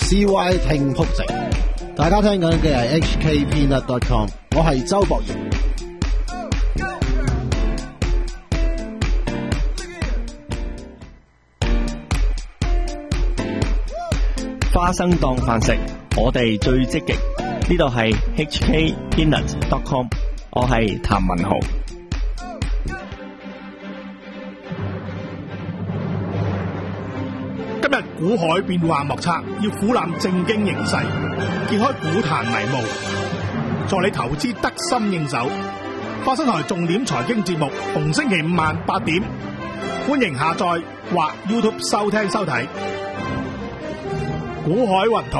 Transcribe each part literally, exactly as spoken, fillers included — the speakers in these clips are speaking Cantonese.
C Y 聽曲直，大家聽緊嘅係 H K Peanut dot com， 我係周博賢。 花生當飯食，我哋最積極。呢度係 H K Peanut dot com， 我係譚文豪。 今日股海變幻莫測，要俯瞰正經形勢，揭開股壇迷霧，助你投資得心應手。花生台重點財經節目，逢星期五晚八點，歡迎下載或 YouTube 收聽收睇。股海雲圖。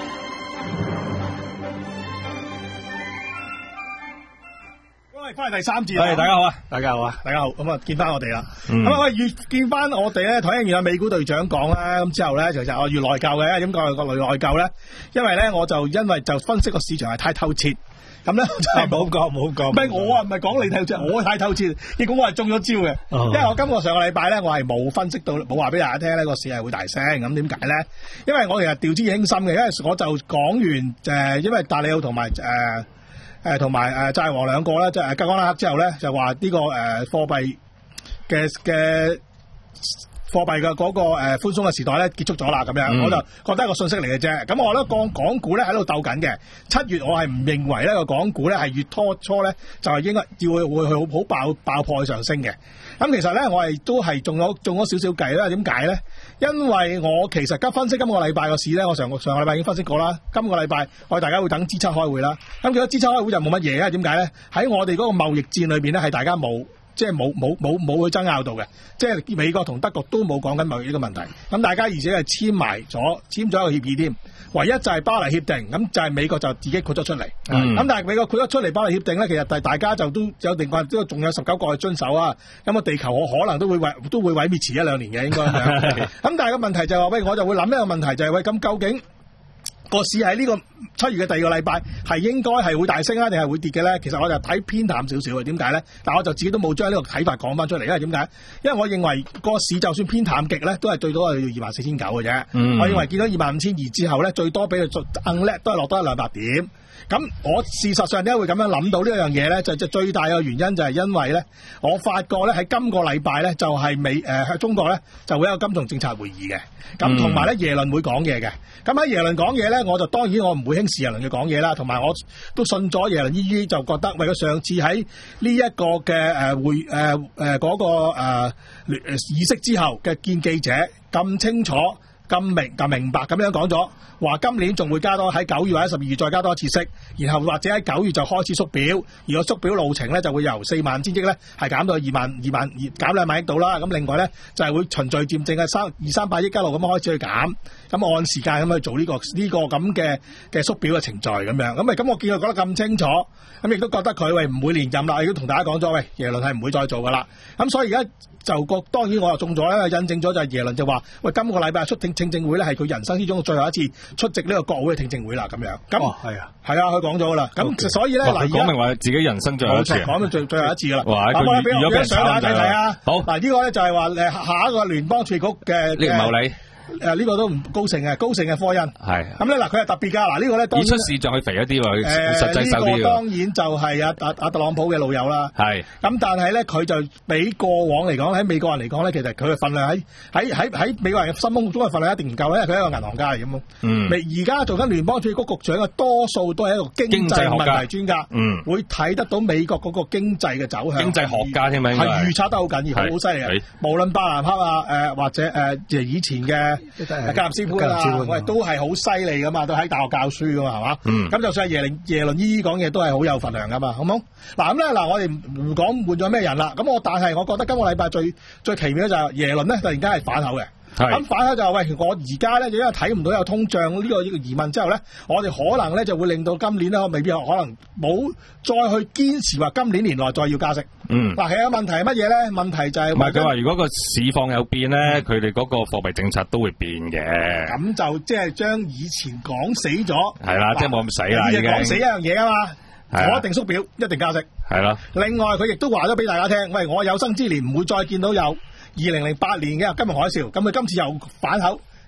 喂，翻嚟第三節啦。 係，大家好啊， 大家好啊，大家好。咁啊，見翻我哋啦。 嗯咁啊，喂，越見翻我哋咧，睇完阿美股隊長講啦，咁之後咧，其實我越內疚嘅。點解個內內疚咧？因為咧，我就因為就分析個市場係太透徹。咁咧就係冇講冇講，唔係我啊，唔係講你透徹，我太透徹，結果我係中咗招嘅。 哦、 因為我今個上個禮拜咧，我係冇分析到，冇話俾大家聽呢個市係會大升。咁點解咧？因為我其實調之輕心嘅，因為我就講完誒，因為達里奧同埋誒誒同埋誒債王兩個咧，即係吉安拉克之後咧，就話呢、這個誒貨幣嘅嘅。貨幣嘅嗰個誒寬鬆嘅時代咧結束咗啦，咁樣、嗯、我就覺得一個信息嚟嘅啫。咁我覺得港港股咧喺度鬥緊嘅。七月我係唔認為呢個港股咧係月初初咧就係應該要會會去好好爆爆破上升嘅。咁其實咧我係都係中咗中咗少少計啦。點解咧？因為我其實今分析今個禮拜個市咧，我上個上個禮拜已經分析過啦。今個禮拜我哋大家會等 G 七開會啦。咁其實 G 七開會就冇乜嘢啊？點解咧？喺我哋嗰個貿易戰裏邊咧係大家冇。即係冇冇冇冇去爭拗到嘅，即係美國同德國都冇講緊貿易呢個問題。咁大家而且係簽埋咗簽咗一個協議添，唯一就係巴黎協定，咁就係美國就自己豁咗出嚟。咁、嗯、但係美國豁咗出嚟巴黎協定咧，其實大家就都有定案，都仲有十九個去遵守啊。咁啊，地球我可能都會毀都會毀滅遲一兩年嘅應該。咁但係個問題就係話，喂，我就會諗一個問題就係、是、喂，咁究竟個市喺呢個七月嘅第二個禮拜係應該係會大升啊，定係會跌嘅咧？其實我就睇偏淡少少嘅。點解咧？但我就自己都冇將呢個睇法講翻出嚟，因為點解？因為我認為個市就算偏淡極咧，都係最多係二萬四千九嘅啫。我認為見到二萬五千二之後咧，最多俾佢硬叻都係落多一兩百點。咁我事實上點解會咁樣諗到呢樣嘢咧？就就最大嘅原因就係因為咧，我發覺咧喺今個禮拜咧就係美誒喺、呃、中國咧就會有金融政策會議嘅。咁同埋咧耶倫會講嘢嘅。咁喺耶倫講嘢咧，我就當然我唔會輕視耶倫嘅講嘢啦。同埋我都信咗耶倫依依，就覺得為咗上次喺呢一個嘅誒會誒誒嗰個誒、呃、議息之後嘅見記者咁清楚。咁明咁明白咁樣講咗，話今年仲會加多喺九月或者十二月再加多一次息，然後或者喺九月就開始縮表，而個縮表路程咧就會由四萬千億咧係減到二萬二萬減兩萬億度啦。咁另外咧就係、是、會循序漸進嘅三二三百億一路咁開始去減，咁按時間咁去做呢、這個呢、這個咁嘅嘅縮表嘅程序咁樣。咁咪咁我見佢講得咁清楚，咁亦都覺得佢喂唔會連任啦。亦都同大家講咗，喂耶倫係唔會再做噶啦。咁所以而家就個當然我又中咗咧，印證咗就係耶倫就話喂今個禮拜出聽聽證會咧係佢人生之中最後一次出席呢個國會嘅聽證會啦咁樣。咁係啊，係啊，佢講咗噶啦。咁、okay. 所以咧嗱， 講明話自己人生最後一次， 講到最最後一次噶啦。 哇！ 咁我俾我俾相大家睇睇啊。好，嗱呢個咧就係話誒下一個聯邦儲局嘅呢個茂利。 誒、呃、呢、這個都唔高盛嘅，高盛嘅科恩係咁咧嗱，佢係特別噶嗱，呢個咧當然出市仲係肥一啲喎， 誒實際手啲。呢個當然就係阿阿阿特朗普嘅老友啦。係咁，但係咧佢就比過往嚟講，喺美國人嚟講咧，其實佢嘅份量喺喺喺喺美國人嘅心目中嘅份量一定唔夠，因為佢係一個銀行家嚟咁。嗯，而家做緊聯邦儲局局長嘅多數都係一個經濟問題專家，嗯，會睇得到美國嗰個經濟嘅走向。經濟學家添啊，係預測得好緊要，好犀利啊！無論伯南克啊，誒、呃、或者誒、呃、以前嘅格林斯潘啦，喂都係好犀利噶嘛，都喺大學教書噶嘛，係嘛？咁、嗯、就算係耶倫耶倫依依講嘢都係好有份量噶嘛，好冇？嗱咁咧嗱，我哋唔講換咗咩人啦，咁我但係我覺得今個禮拜最最奇妙就係耶倫咧突然間係反口嘅。咁反口就話喂，我而家咧因為睇唔到有通脹呢個呢個疑問之後咧，我哋可能咧就會令到今年咧未必可能冇再去堅持話今年年內再要加息。嗯，嗱，其實問題係乜嘢咧？問題就係唔係佢話如果個市況有變咧，佢哋嗰個貨幣政策都會變嘅。咁就即係將以前講死咗，係啦，即係冇咁死啦，已經講死一樣嘢啊嘛。我一定縮表，一定加息。係啦。另外佢亦都話咗俾大家聽，喂，我有生之年唔會再見到有二零零八年嘅金融海嘯，咁佢今次又反口，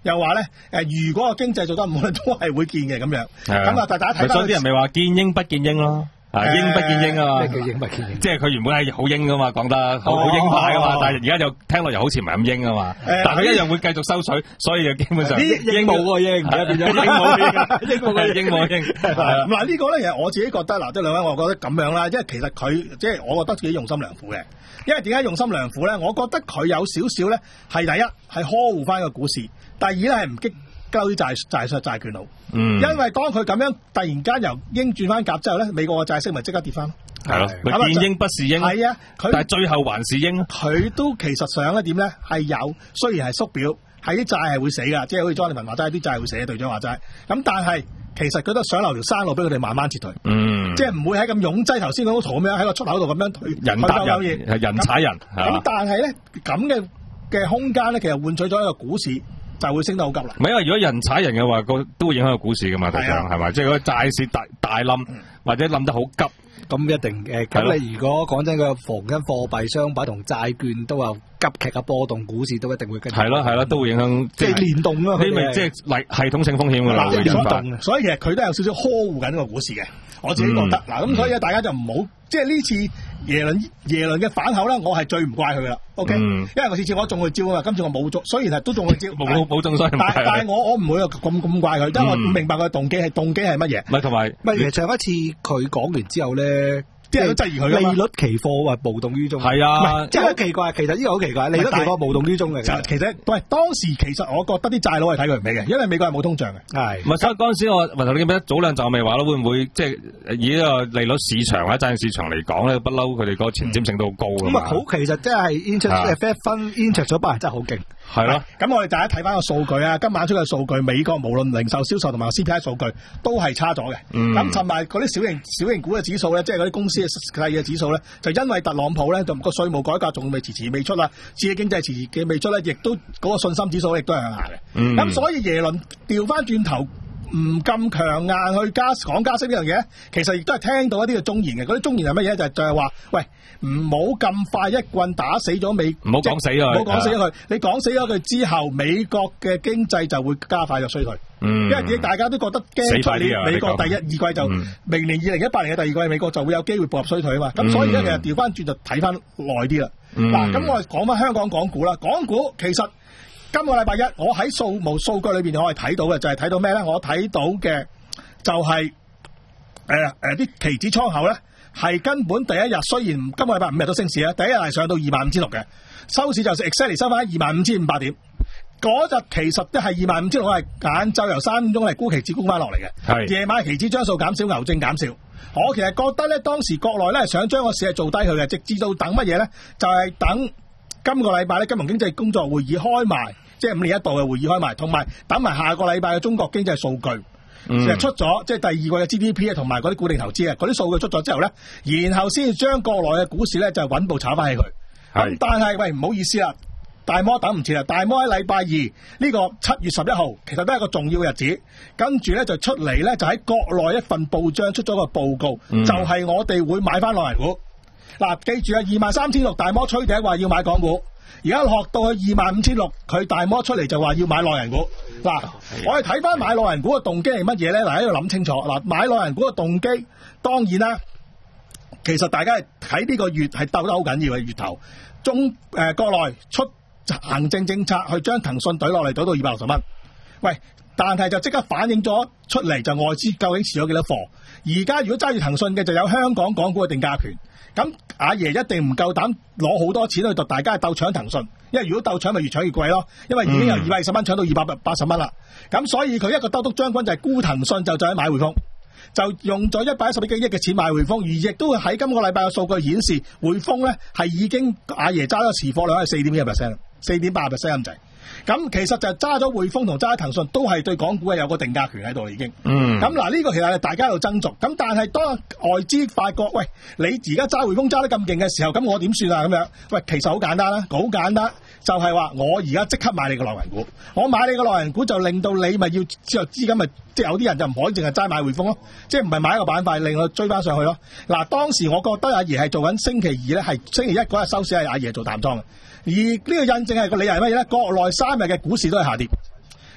又話咧誒，如果個經濟做得唔好咧，都係會見嘅咁樣。咁啊，大家睇翻。 所以啲人咪話見鷹不見鷹咯。啊，鷹不見鷹啊嘛， 咩叫鷹不見鷹？ 即係佢原本係好鷹噶嘛，講得好好鷹派噶嘛，但係而家就聽落又好似唔係咁鷹啊嘛，但係佢一樣會繼續收取，所以就基本上鷹冇個鷹，而家變咗鷹冇鷹，鷹冇鷹，鷹冇鷹。 嗱呢個咧，其實我自己覺得嗱，即係兩位，我覺得咁樣啦，因為其實佢即係我覺得自己用心良苦嘅，因為點解用心良苦咧？我覺得佢有少少咧係第一係呵護翻個股市，第二咧係唔激交啲債債債債券佬，嗯，因為當佢咁樣突然間由鷹轉翻鴿之後咧，美國嘅債息咪即刻跌翻咯， 係咯，佢見鷹不是鷹， 係啊，但係最後還是鷹， 佢都其實上一點咧係有，雖然係縮表，係啲債係會死噶，即係好似莊利文話齋，啲債會死嘅，隊長話齋，咁但係其實佢都想留條生路俾佢哋慢慢撤退，嗯，即係唔會喺咁擁擠頭先嗰幅圖咁樣喺個出口度咁樣退， 人打人，係人踩人， 咁但係咧咁嘅嘅空間咧，其實換取咗一個股市。就會升得好急啦。 唔係因為如果人踩人嘅話，個都會影響個股市噶嘛，隊長係咪？即係嗰個債市大大冧，或者冧得好急， 咁一定誒。咁你如果講真，個逢緊貨幣、商品同債券都有急劇嘅波動，股市都一定會跟住。 係咯係咯，都會影響， 即係聯動咯。 啊呢咪即係系統性風險㗎啦，會聯動。所以其實佢都有少少呵護緊個股市嘅，我自己覺得。嗱、嗯，咁所以大家就唔好，即係呢次耶倫耶倫嘅反口咧，我係最唔怪佢啦。O、okay? K，、嗯、因為我次次我中佢招啊嘛，今次我冇中，雖然係都中佢招， 冇冇中，所以唔但但係我我唔會咁咁怪佢，因為我唔明白佢嘅動機係動機係乜嘢。 唔係同埋， 唔係其實上一次佢講完之後咧。 即係都質疑佢利率期貨話無動於衷， 係啊， 即係好奇怪。其實呢個好奇怪，利率期貨無動於衷嘅。 其實喂，當時其實我覺得啲債佬係睇佢唔起嘅，因為美國係冇通脹嘅。 係，唔係所以嗰陣時我問頭你記唔記得早兩集我咪話咯，會唔會即係以呢個利率市場或者債券市場嚟講咧，不嬲佢哋個前瞻性都好高㗎嘛。 咁啊好，其實即係 interest Fed fund interest 咗班人真係好勁。 係咯，咁我哋大家睇翻個數據啊，今晚出嘅數據，美國無論零售銷售同埋 C P I 數據都係差咗嘅。咁同埋嗰啲小型小型股嘅指數咧，即係嗰啲公司嘅細嘅指數咧，就因為特朗普咧，就個稅務改革仲未遲遲未出啦，刺激經濟遲遲嘅未出咧，亦都嗰個信心指數亦都係向下嘅。咁、嗯、所以耶倫調翻轉頭唔咁強硬去加講加息呢樣嘢，其實亦都係聽到一啲嘅忠言嘅。嗰啲忠言係乜嘢？就係、就係、係、話，喂，唔好咁快一棍打死咗美， 唔好講死佢， 唔好講死咗佢。你講死咗佢之後，美國嘅經濟就會加快咗衰退。嗯，因為大家都覺得驚出年美國第一二季就、嗯、明年二零一八年嘅第二季，美國就會有機會步入衰退啊嘛。咁、嗯、所以咧，其實調翻轉就睇翻耐啲啦。嗱、嗯，咁我哋講翻香港港股啦。港股其實今個禮拜一，我喺數目數據裏邊我係睇到嘅，就係、是、睇到咩咧？我睇到嘅就係誒誒啲期指倉口咧，係根本第一日雖然今個禮拜五日都升市啦，第一日係上到二萬五千六嘅，收市就係 exactly 收翻喺二萬五千五百點。嗰日其實都係二萬五千六，係晏晝由三點鐘係沽期指沽翻落嚟嘅，夜晚期指張數減少，牛證減少。我其實覺得咧，當時國內咧想將個市係做低佢嘅，直至到等乜嘢咧？就係、是、等今個禮拜咧金融經濟工作會議開埋，即係五年一度嘅會議開埋，同埋等埋下個禮拜嘅中國經濟數據，其實、嗯、出咗，即係第二季嘅 G D P 啊，同埋嗰啲固定投資啊，嗰啲數據出咗之後咧，然後先至將國內嘅股市咧就穩步炒翻起佢。咁但係喂，唔好意思啦。大摩等唔切啦，大摩喺禮拜二呢、這個七月十一號，其實都係一個重要嘅日子。跟住咧就出嚟咧，就喺國內一份報章出咗個報告，嗯、就係、是、我哋會買翻內銀股。嗱，記住啊，二萬三千六大摩吹笛話要買港股，而家落到去二萬五千六，佢大摩出嚟就話要買內銀股。嗱，我哋睇翻買內銀股嘅動機係乜嘢咧？嗱，喺度諗清楚。嗱，買內銀股嘅動機，當然啦，其實大家係喺呢個月係鬥得好緊要嘅月頭，中誒、呃、國內出行政政策去將騰訊懟落嚟，懟到二百六十蚊。喂，但係就即刻反映咗出嚟，就外資究竟持咗幾多貨？而家如果揸住騰訊嘅，就有香港港股嘅定價權。咁阿爺一定唔夠膽攞好多錢去度，大家鬥搶騰訊，因為如果鬥搶咪越搶越貴咯。因為已經由二百二十蚊搶到二百八十蚊啦。咁所以佢一個兜篤將軍就係沽騰訊，就再買匯豐，就用咗一百一十幾億嘅錢買匯豐，而亦都喺今個禮拜嘅數據顯示，匯豐咧係已經阿爺揸咗持貨量係四點一 percent。四點八 percent 咁滯，咁其實就揸咗匯豐同揸騰訊都係對港股係有個定價權喺度已經。嗯。咁嗱呢個其實係大家喺度爭逐，咁但係當外資發覺，喂，你而家揸匯豐揸得咁勁嘅時候，咁我點算啊？咁樣，喂，其實好簡單啦，好簡單，就係、是、話我而家即刻買你個內銀股，我買你個內銀股就令到你咪要之後資金咪，即係有啲人就唔可以淨係齋買匯豐咯，即係唔係買一個板塊令我追翻上去咯。嗱，當時我覺得阿爺係做緊星期二咧，係星期一嗰日收市係阿爺做淡倉嘅。而呢個印證係個理由係乜嘢咧？國內三日嘅股市都係下跌，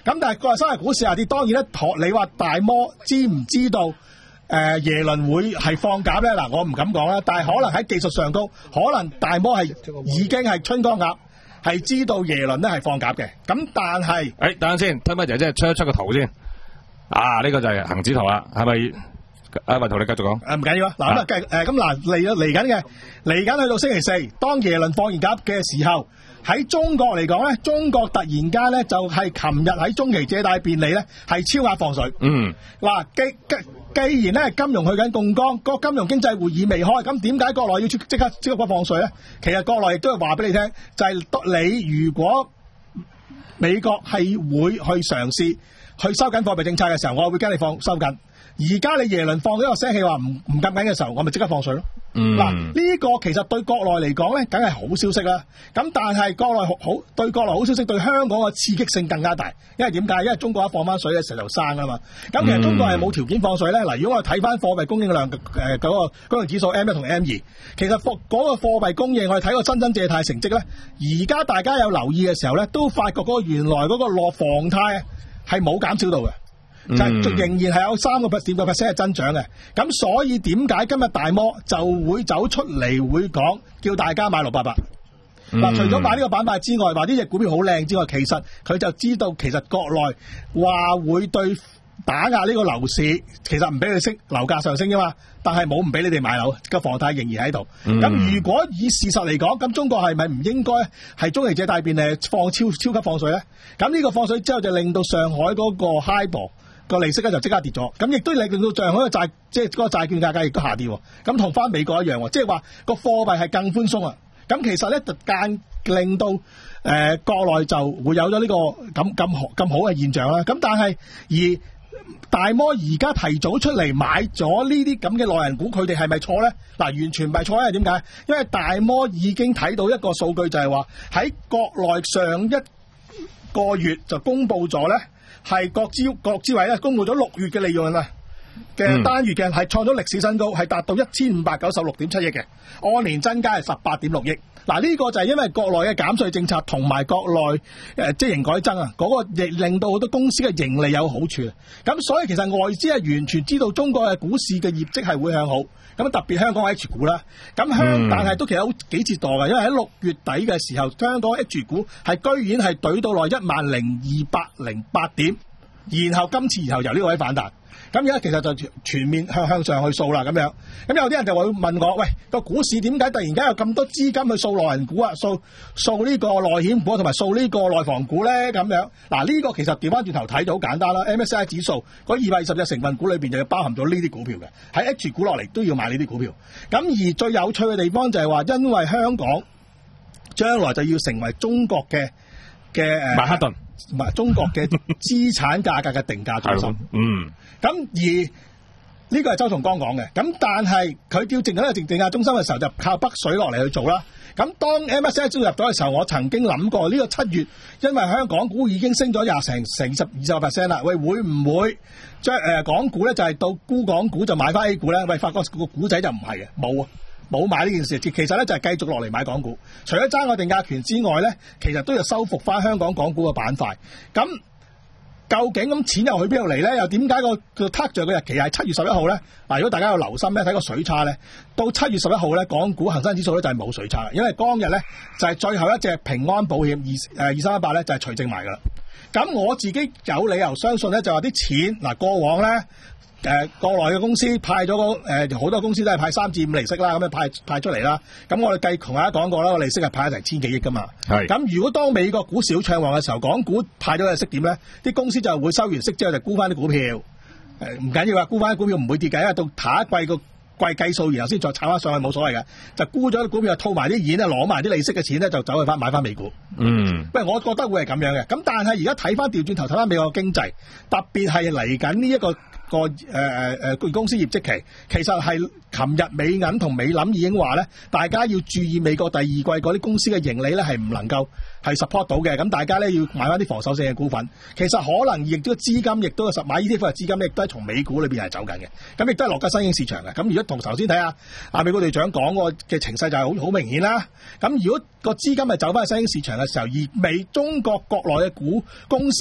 咁但係國內三大股市下跌，當然咧，學你話大摩知唔知道誒、呃、耶倫會係放鴿咧？嗱，我唔敢講啦，但係可能喺技術上高，可能大摩係已經係春江鴨，係知道耶倫咧係放鴿嘅。咁但係，誒、 欸，等陣先，推乜姐姐出一出個圖先。啊，呢、這個就係恒指圖啦，係咪？阿雲圖你繼續講。誒，唔緊要啊。嗱咁啊，繼誒咁嗱嚟嚟緊嘅嚟緊去到星期四，當耶倫放完鴿嘅時候，喺中國嚟講咧，中國突然間咧就係琴日喺中期借貸便利咧係超額放水。嗯。嗱，既既既然咧金融去緊槓桿，個金融經濟會議未開，咁點解國內要即即刻即刻放水咧？其實國內亦都係話俾你聽，就係、是、你如果美國係會去嘗試去收緊貨幣政策嘅時候，我會跟你放收緊。而家你耶倫放咗個聲氣話唔唔夾緊嘅時候，我咪即刻放水咯。嗱、嗯，呢、這個其實對國內嚟講咧，梗係好消息啦。咁但係國內好好對國內好消息，對香港嘅刺激性更加大。因為點解？因為中國一放翻水嘅時候就生啊嘛。咁其實中國係冇條件放水咧。嗱，如果我睇翻貨幣供應量誒嗰、呃那個嗰個指數 M 一同 M 二，其實貨嗰個貨幣供應我哋睇個新增借貸成績咧，而家大家有留意嘅時候咧，都發覺嗰個原來嗰個落房貸係冇減少到嘅。就係仍然係有三個 percent 個 percent 係增長嘅，咁所以點解今日大摩就會走出嚟會講叫大家買六八八？嗱、嗯，除咗買呢個板塊之外，話呢隻股票好靚之外，其實佢就知道其實國內話會對打壓呢個樓市，其實唔俾佢升樓價上升啫嘛，但係冇唔俾你哋買樓，個房貸仍然喺度。咁、嗯、如果以事實嚟講，咁中國係咪唔應該係中期借貸便利放超超級放水咧？咁呢個放水之後就令到上海嗰個 HIBOR個利息咧就即刻跌咗，咁亦都令到上海嘅債即係嗰個債券價格亦都下跌，咁同翻美國一樣，即係話個貨幣係更寬鬆啊！咁其實咧就間令到誒、呃、國內就會有咗呢、這個咁咁好咁好嘅現象啦。咁但係而大摩而家提早出嚟買咗呢啲咁嘅內銀股，佢哋係咪錯咧？嗱，完全唔係錯，因為點解？因為大摩已經睇到一個數據，就係話喺國內上一個月就公布咗咧。係國資國資委咧公布咗六月嘅利潤啊嘅單月嘅係創咗歷史新高，係達到一千五百九十六點七億嘅，按年增加係十八點六億。嗱，呢個就係因為國內嘅減稅政策同埋國內誒即係營改增啊，嗰、那個亦令到好多公司嘅盈利有好處。咁所以其實外資係完全知道中國嘅股市嘅業績係會向好。咁特別香港 H 股啦，咁香、嗯、但係都其實好幾折墮嘅，因為喺六月底嘅時候，香港 H 股係居然係懟到落一萬零二百零八點，然後今次然後由呢個位反彈。咁而家其實就全面向向上去掃啦，咁樣。咁有啲人就會問我，喂，個股市點解突然間有咁多資金去掃內銀股啊？掃掃呢個內險股同埋掃呢個內房股咧？咁樣嗱，呢個其實調翻轉頭睇就好簡單啦。M S C I 指數嗰二百二十隻成分股裏邊就要包含咗呢啲股票嘅，喺 H 股落嚟都要買呢啲股票。咁而最有趣嘅地方就係話，因為香港將來就要成為中國嘅嘅誒曼哈頓。 唔係中國嘅資產價格嘅定價中心， 嗯， 咁而呢個係周松崗講嘅，咁但係佢叫定咗個定定價中心嘅時候，就靠北水落嚟去做啦。咁當 M S C I 招入咗嘅時候，我曾經諗過呢個七月，因為香港股已經升咗廿成成十二十個 percent 啦，喂，會唔會將誒港股咧就係到沽港股就買翻 A 股咧？喂，發覺個股仔就唔係嘅，冇啊。冇買呢件事，其實咧就係繼續落嚟買港股。除咗爭個定價權之外咧，其實都要收復翻香港港股嘅板塊。咁究竟咁錢又去邊度嚟咧？又點解個個 touch 著嘅日期係七月十一號咧？嗱，如果大家有留心咧，睇個水差咧，到七月十一號咧，港股恒生指數咧就係冇水差，因為當日咧就係最後一隻平安保險二誒二三一八咧就係除淨埋噶啦。咁我自己有理由相信咧，就話啲錢嗱過往咧。誒、呃、國內嘅公司派咗個誒好多公司都係派三至五厘息啦，咁樣派派出嚟啦。咁我哋計同大家講過啦，個利息係派咗成千幾億噶嘛。係。咁如果當美國股市好暢旺嘅時候，港股派咗嘅息點咧，啲公司就會收完息之後就沽翻啲股票。誒唔緊要啊，沽翻啲股票唔會跌嘅，因為到下一季個季計數，然後先再炒翻上去冇所謂嘅。就沽咗啲股票，套埋啲錢咧，攞埋啲利息嘅錢咧，就走去翻買翻美股。嗯。喂，我覺得會係咁樣嘅。咁但係而家睇翻調轉頭睇翻美國經濟，特別係嚟緊呢一個。個誒誒誒公司業績期，其實係琴日美銀同美林已經話咧，大家要注意美國第二季嗰啲公司嘅盈利咧係唔能夠係 support 到嘅，咁大家咧要買翻啲防守性嘅股份。其實可能亦都資金亦都實買 E T F 嘅資金亦都係從美股裏邊係走緊嘅，咁亦都係落緊新興市場嘅。咁如果同頭先睇下阿美國隊長講個嘅情勢就係好好明顯啦。咁如果個資金係走翻去新興市場嘅時候，而美中國國內嘅股公司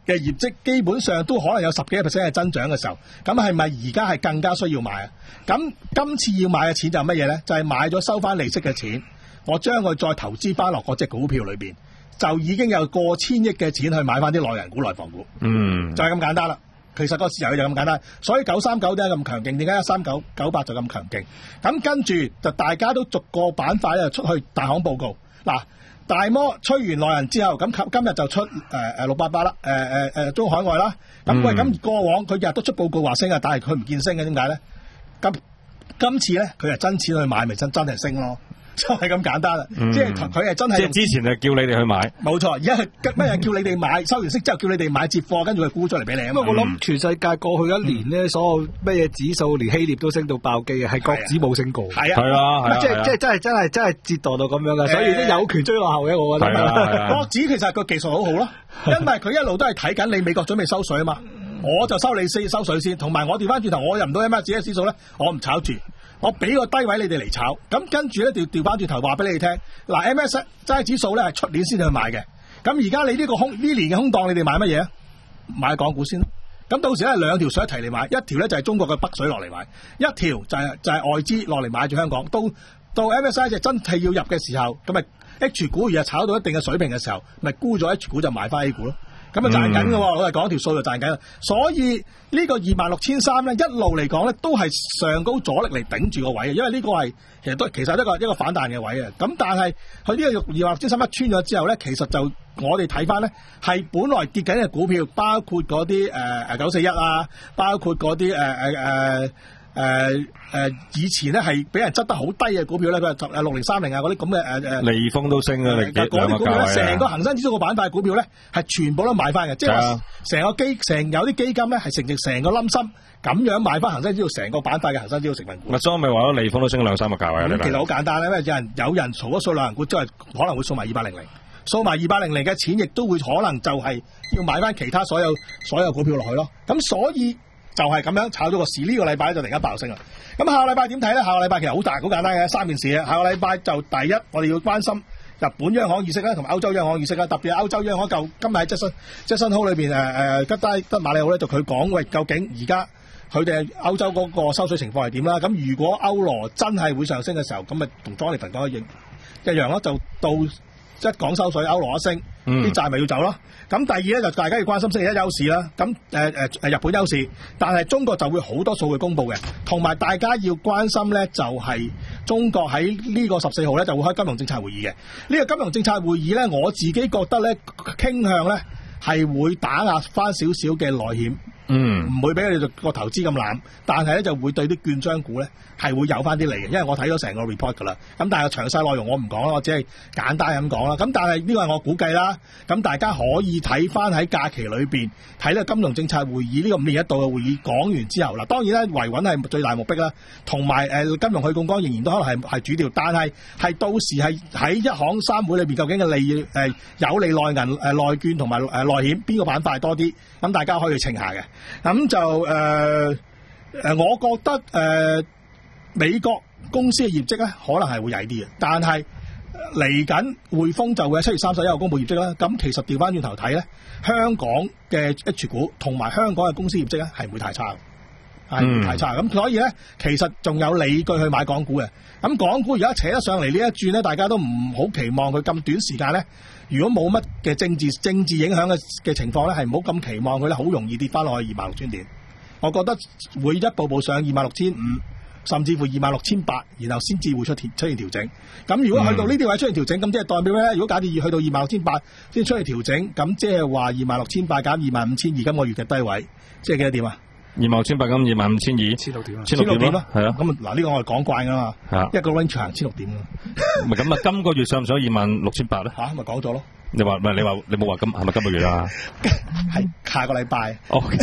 嘅業績基本上都可能有十幾個 percent 嘅增長嘅時候，咁係咪而家係更加需要買啊？咁今次要買嘅錢就係乜嘢咧？就係、是、買咗收翻利息嘅錢，我將佢再投資翻落嗰隻股票裏邊，就已經有過千億嘅錢去買翻啲內銀股、內房股， 嗯， 就係咁簡單啦。其實個市場就咁簡單，所以九三九點解咁強勁？點解一三九九八就咁強勁？咁跟住就大家都逐個板塊咧出去大行報告。嗱，大摩吹完內銀之後，咁今今日就出誒誒六八八啦，誒誒誒中海外啦。咁喂，咁過往佢日日都出報告話升啊，但係佢唔見升嘅，點解咧？咁今次咧，佢係真錢去買，咪真真係升咯。就係咁簡單啦，嗯、即係佢係真係。即係之前就叫你哋去買，冇錯。而家係乜嘢叫你哋買？收完息之後叫你哋買接貨，跟住佢沽出嚟俾你。咁、嗯、我諗全世界過去一年咧，嗯、所有乜嘢指數，連希臘都升到爆機嘅，係國指冇升過。係啊，係啊，即係即係真係真係真係折墮到咁樣嘅，所以都有權追落後嘅，我覺得。啊、國指其實個技術好好咯，因為佢一路都係睇緊你美國準備收水啊嘛，我就收你先收水先，同埋我調翻轉頭，我入唔到 M S C 指數咧，我唔炒住。我俾個低位你哋嚟炒，咁跟住咧調調翻轉頭話俾你聽，嗱 M S 齋指數咧係出年先去買嘅，咁而家你呢個空呢年嘅空檔，你哋買乜嘢啊？買港股先，咁到時咧兩條水一齊嚟買，一條咧就係中國嘅北水落嚟買，一條就係就係外資落嚟買住香港。到到 M S I 就真係要入嘅時候，咁咪 H 股而家炒到一定嘅水平嘅時候，咪沽咗 H 股就買翻 A 股咯。咁啊賺緊嘅，我係講條數就賺緊啦。所以呢個二萬六千三咧，一路嚟講咧都係上高阻力嚟頂住個位嘅，因為呢個係其實都其實一個一個反彈嘅位啊。咁但係佢呢個二萬六千三一穿咗之後咧，其實就我哋睇翻咧係本來跌緊嘅股票，包括嗰啲誒誒九四一啊，包括嗰啲誒誒誒。誒誒、呃，以前咧係俾人執得好低嘅股票咧，佢係六零三零啊嗰啲咁嘅誒誒，利豐都升啊，嗰啲股票咧，成個恒生指數個板塊股票咧係全部都買翻嘅，即係成個基成有啲基金咧係成成成個冧心咁樣買翻恒生指數成個板塊嘅恒生指數成分股。咪所以咪話咗利豐都升兩三個價位啊！咁其實好簡單咧，因為有人有人嘈咗數兩銀股，即係可能會掃埋二八零零，掃埋二八零零嘅錢，亦都會可能就係要買翻其他所有所有股票落去咯。咁所以。就係咁樣炒咗個市，呢、這個禮拜就突然間爆升啦。咁下個禮拜點睇咧？下個禮拜其實好大好簡單嘅三件事啊。下個禮拜就第一，我哋要關心日本央行議息啦，同埋歐洲央行議息啦。特別係歐洲央行就今日喺質詢質詢號裏邊誒誒吉低德馬里奧咧，就佢講喂，究竟而家佢哋歐洲嗰個收水情況係點啦？咁如果歐羅真係會上升嘅時候，咁咪同莊力平講一一樣咯，就到一講收水，歐羅一升，啲、嗯、債咪要走咯。咁第二咧就大家要關心星期一休市啦，咁誒誒誒日本休市，但係中國就會好多數據公佈嘅，同埋大家要關心咧就係、是、中國喺呢個十四號咧就會開金融政策會議嘅。呢、這個金融政策會議咧，我自己覺得咧傾向咧係會打壓翻少少嘅內險，嗯，唔會俾佢哋個投資咁濫，但係咧就會對啲券商股咧係會有翻啲利嘅，因為我睇咗成個 report 噶啦。咁但係詳細內容我唔講啦，我只係簡單咁講啦。咁但係呢個係我估計啦。咁大家可以睇翻喺假期裏邊睇呢個金融政策會議呢、這個五年一度嘅會議講完之後，嗱當然咧維穩係最大目的啦，同埋誒金融去槓桿仍然都可能係係主調，但係係到時係喺一行三會裏邊究竟嘅利誒、呃、有利內銀誒內券同埋誒內險邊個板塊多啲？咁大家可以稱下嘅。咁就誒誒、呃，我覺得誒、呃、美國公司嘅業績咧，可能係會曳啲嘅，但係嚟緊匯豐就會喺七月三十一號公布業績啦。咁其實調翻轉頭睇咧，香港嘅 H 股同埋香港嘅公司業績咧係唔會太差，係唔會太差。咁、嗯、所以咧，其實仲有理據去買港股嘅。咁港股而家扯得上嚟呢一轉咧，大家都唔好期望佢咁短時間咧。如果冇乜嘅政治政治影響嘅嘅情況咧，係唔好咁期望佢咧，好容易跌翻落去二萬六千點。我覺得會一步步上二萬六千五，甚至乎二萬六千八，然後先至會出出現調整。咁如果去到呢啲位出現調整，咁即係代表咩咧？如果假設要去到二萬六千八先出現調整，咁即係話二萬六千八減二萬五千二，今個月嘅低位，即係幾多點啊？二萬六千八咁二萬五千二，千六點啊，千六點咯，係啊。咁嗱呢個我係講慣噶嘛，一個 range 行千六點咯。咪咁啊？今個月上唔上二萬六千八咧？吓，咪講咗咯。你話唔係你話你冇話今係咪今個月啊？係下個禮拜。O K。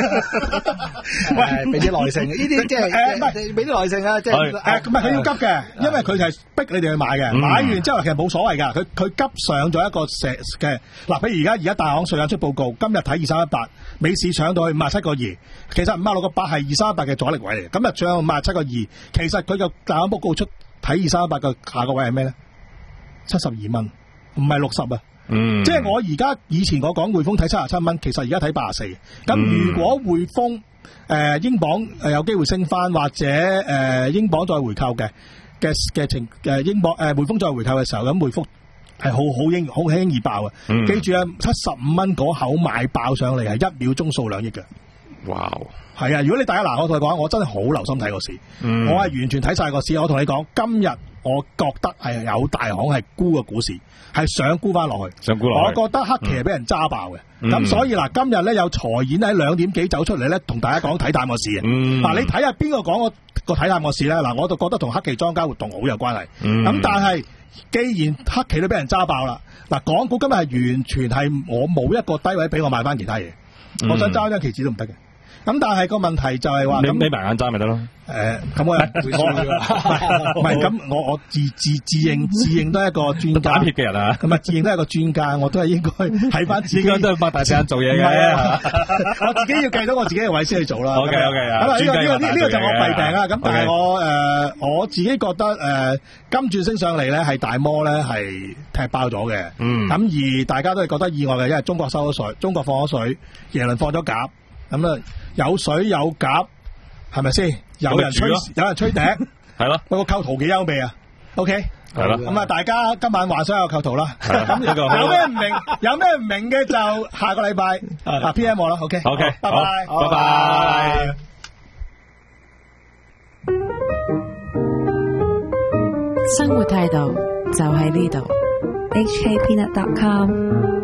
喂，俾啲耐性，呢啲即係誒，唔係俾啲耐性啊，即係誒，唔係佢要急嘅，因為佢係逼你哋去買嘅。買完之後其實冇所謂㗎，佢佢急上咗一個石嘅嗱，譬如而家而家大行瑞銀出報告，今日睇二三一八，美市搶到去五十七個二，其實五十六個八係二三一八嘅阻力位嚟嘅，今日搶五十七個二，其實佢個大行報告出睇二三一八嘅下個位係咩咧？七十二蚊。唔係六十啊， 嗯， 即係我而家以前我講匯豐睇七十七蚊，其實而家睇八十四。咁如果匯豐誒英鎊誒有機會升翻，或者誒、呃、英鎊再回購嘅嘅嘅情誒英鎊誒匯豐再回購嘅時候，咁匯豐係好好輕好輕易爆嘅。 嗯、 記住啊，七十五蚊嗰口買爆上嚟係一秒鐘數兩億嘅。 哇！ 係啊，如果你大家嗱，我同你講，我真係好留心睇個市， 嗯、 我係完全睇晒個市。我同你講，今日我覺得係有大行係沽個股市，係想沽翻落去， 想沽落去。 我覺得黑期係俾人揸爆嘅。咁、 嗯、 所以嗱，今日咧有財演喺兩點幾走出嚟咧，同大家講睇淡個市嘅。嗱、 嗯， 你睇下邊個講個個睇淡個市咧？嗱，我就覺得同黑期莊家活動好有關係。咁、 嗯、 但係既然黑期都俾人揸爆啦，嗱，港股今日係完全係我冇一個低位俾我買翻其他嘢， 嗯、 我想揸張期指都唔得嘅。咁但係個問題就係話， 你眯埋眼揸咪得咯？ 誒，咁我會輸嘅，唔係咁，我我自自自認自認都係一個專家， 打鐵嘅人啊， 咁啊自認都係一個專家，我都係應該睇翻自己， 應該都係擘大隻眼做嘢嘅。 我自己要計到我自己嘅位先去做啦。 OK OK 啊， 咁啊呢個呢個呢呢個就我弊病啦。咁但係 Okay. 我誒我自己覺得誒今轉升上嚟咧係大摩咧係踢爆咗嘅。 嗯。 咁而大家都係覺得意外嘅，因為中國收咗水，中國放咗水，耶倫放咗鴿，咁啊有水有鴿，係咪先？有人吹，有人吹笛， 係咯。 個構圖幾優美啊 ！OK， 係咯。 咁啊，大家今晚幻想有構圖啦。咁有咩唔明，有咩唔明嘅就下個禮拜啊 P M 我啦。OK， OK， 拜拜， 拜拜。 生活態度就喺呢度。H K Peanut dot com